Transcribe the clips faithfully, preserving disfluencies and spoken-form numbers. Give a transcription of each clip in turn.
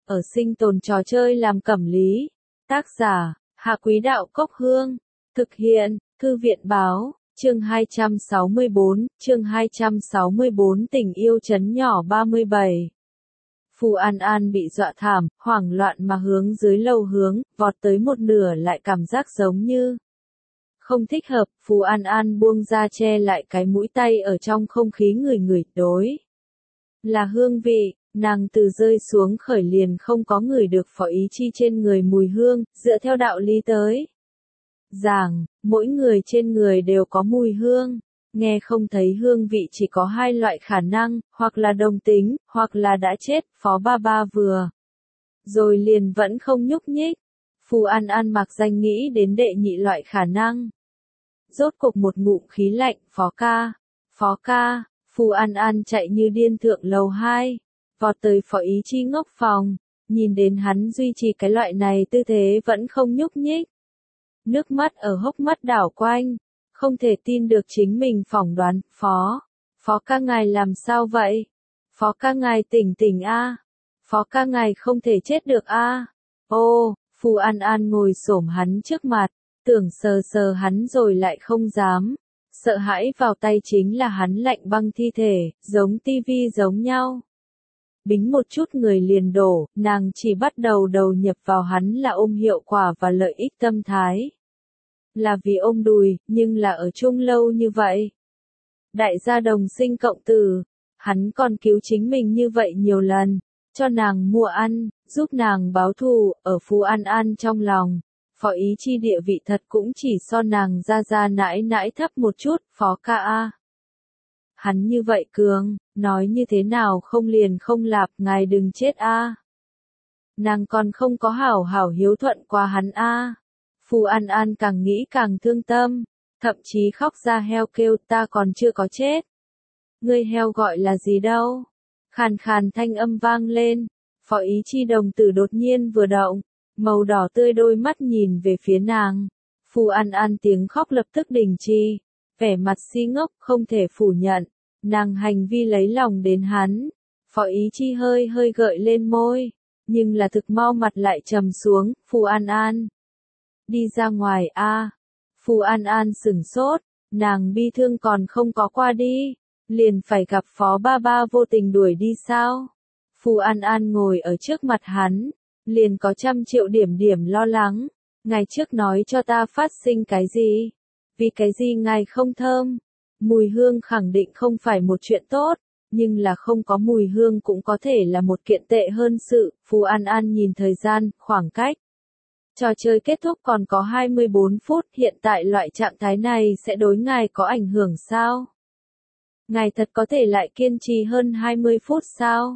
ở sinh tồn trò chơi làm cẩm lý. Tác giả, Hạ Quý Đạo Cốc Hương. Thực hiện, Thư viện Báo, chương hai trăm sáu mươi bốn, chương hai trăm sáu mươi bốn Tình yêu trấn nhỏ ba mươi bảy. Phù An An bị dọa thảm, hoảng loạn mà hướng dưới lầu hướng, vọt tới một nửa lại cảm giác giống như không thích hợp. Phù An An buông ra che lại cái mũi tay ở trong không khí ngửi ngửi, đối là hương vị. Nàng từ rơi xuống khởi liền không có ngửi được Phó Ý Chi trên người mùi hương, dựa theo đạo lý tới giảng, mỗi người trên người đều có mùi hương. Nghe không thấy hương vị chỉ có hai loại khả năng, hoặc là đồng tính, hoặc là đã chết. Phó Ba Ba vừa rồi liền vẫn không nhúc nhích. Phù An An mặc danh nghĩ đến đệ nhị loại khả năng. Rốt cục một ngụm khí lạnh, Phó ca, Phó ca. Phù An An chạy như điên thượng lầu hai, vọt tới Phó Ý Chi ngốc phòng, nhìn đến hắn duy trì cái loại này tư thế vẫn không nhúc nhích. Nước mắt ở hốc mắt đảo quanh, không thể tin được chính mình phỏng đoán. Phó, Phó ca ngài làm sao vậy? Phó ca ngài tỉnh tỉnh a, Phó ca ngài không thể chết được a. Ô, Phù An An ngồi xổm hắn trước mặt, tưởng sờ sờ hắn rồi lại không dám. Sợ hãi vào tay chính là hắn lạnh băng thi thể, giống tivi giống nhau. Bính một chút người liền đổ, nàng chỉ bắt đầu đầu nhập vào hắn là ôm hiệu quả và lợi ích tâm thái. Là vì ôm đùi, nhưng là ở chung lâu như vậy. Đại gia đồng sinh cộng tử, hắn còn cứu chính mình như vậy nhiều lần, cho nàng mua ăn, giúp nàng báo thù. Ở Phù An An trong lòng, Phó Ý Chi địa vị thật cũng chỉ so nàng ra ra nãi nãi thấp một chút. Phó ca a, hắn như vậy cường, nói như thế nào không liền không lạp, ngài đừng chết a. Nàng còn không có hảo hảo hiếu thuận qua hắn a. Phù An An càng nghĩ càng thương tâm, thậm chí khóc ra heo kêu, ta còn chưa có chết. Ngươi heo gọi là gì đâu? Khàn khàn thanh âm vang lên. Phó Ý Chi đồng tử đột nhiên vừa động, màu đỏ tươi đôi mắt nhìn về phía nàng. Phù An An tiếng khóc lập tức đình chỉ, vẻ mặt si ngốc, không thể phủ nhận, nàng hành vi lấy lòng đến hắn. Phó Ý Chi hơi hơi gợi lên môi, nhưng là thực mau mặt lại trầm xuống. Phù An An, đi ra ngoài a. À. Phù An An sửng sốt, nàng bi thương còn không có qua đi, liền phải gặp Phó Ba Ba vô tình đuổi đi sao? Phù An An ngồi ở trước mặt hắn, liền có trăm triệu điểm điểm lo lắng. Ngày trước nói cho ta phát sinh cái gì? Vì cái gì ngài không thơm? Mùi hương khẳng định không phải một chuyện tốt, nhưng là không có mùi hương cũng có thể là một kiện tệ hơn sự. Phù An An nhìn thời gian, khoảng cách trò chơi kết thúc còn có hai mươi bốn phút, hiện tại loại trạng thái này sẽ đối ngài có ảnh hưởng sao? Ngài thật có thể lại kiên trì hơn hai mươi phút sao?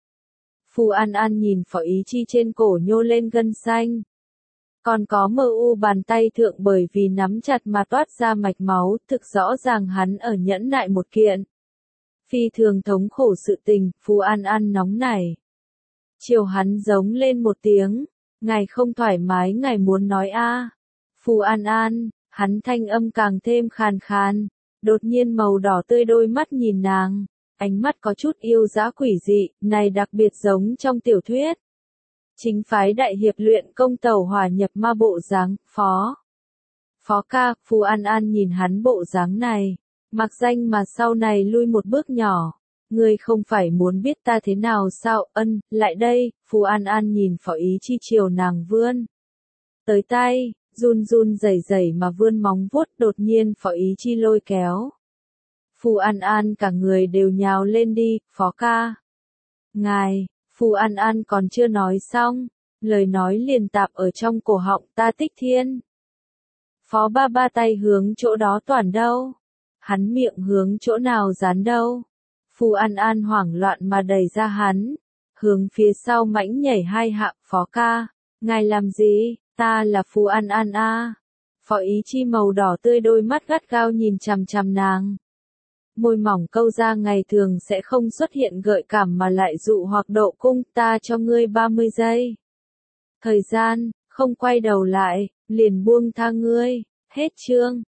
Phù An An nhìn Phó Ý Chi trên cổ nhô lên gân xanh. Còn có mờ u bàn tay thượng bởi vì nắm chặt mà toát ra mạch máu, thực rõ ràng hắn ở nhẫn nại một kiện phi thường thống khổ sự tình. Phù An An nóng nảy, chiều hắn giống lên một tiếng, ngài không thoải mái ngài muốn nói a. À. Phù An An, hắn thanh âm càng thêm khàn khàn, đột nhiên màu đỏ tươi đôi mắt nhìn nàng, ánh mắt có chút yêu dã quỷ dị, này đặc biệt giống trong tiểu thuyết. Chính phái đại hiệp luyện công tẩu hỏa nhập ma bộ dáng. Phó, Phó ca. Phù An An nhìn hắn bộ dáng này, mặc danh mà sau này lui một bước nhỏ. Ngươi không phải muốn biết ta thế nào sao? Ân, lại đây. Phù An An nhìn Phó Ý Chi chiều nàng vươn tới tay, run run rẩy rẩy mà vươn móng vuốt. Đột nhiên Phó Ý Chi lôi kéo Phù An An cả người đều nhào lên đi. Phó ca, ngài. Phù An An còn chưa nói xong, lời nói liền tạp ở trong cổ họng. Ta Tích Thiên. Phó Ba Ba tay hướng chỗ đó toàn đâu? Hắn miệng hướng chỗ nào dán đâu? Phù An An hoảng loạn mà đẩy ra hắn, hướng phía sau mãnh nhảy hai hạ. Phó ca, ngài làm gì? Ta là Phù An An a. À. Phó Ý Chi màu đỏ tươi đôi mắt gắt gao nhìn chằm chằm nàng. Môi mỏng câu ra ngày thường sẽ không xuất hiện gợi cảm mà lại dụ hoặc độ cung. Ta cho ngươi ba mươi giây. Thời gian, không quay đầu lại, liền buông tha ngươi. Hết chương.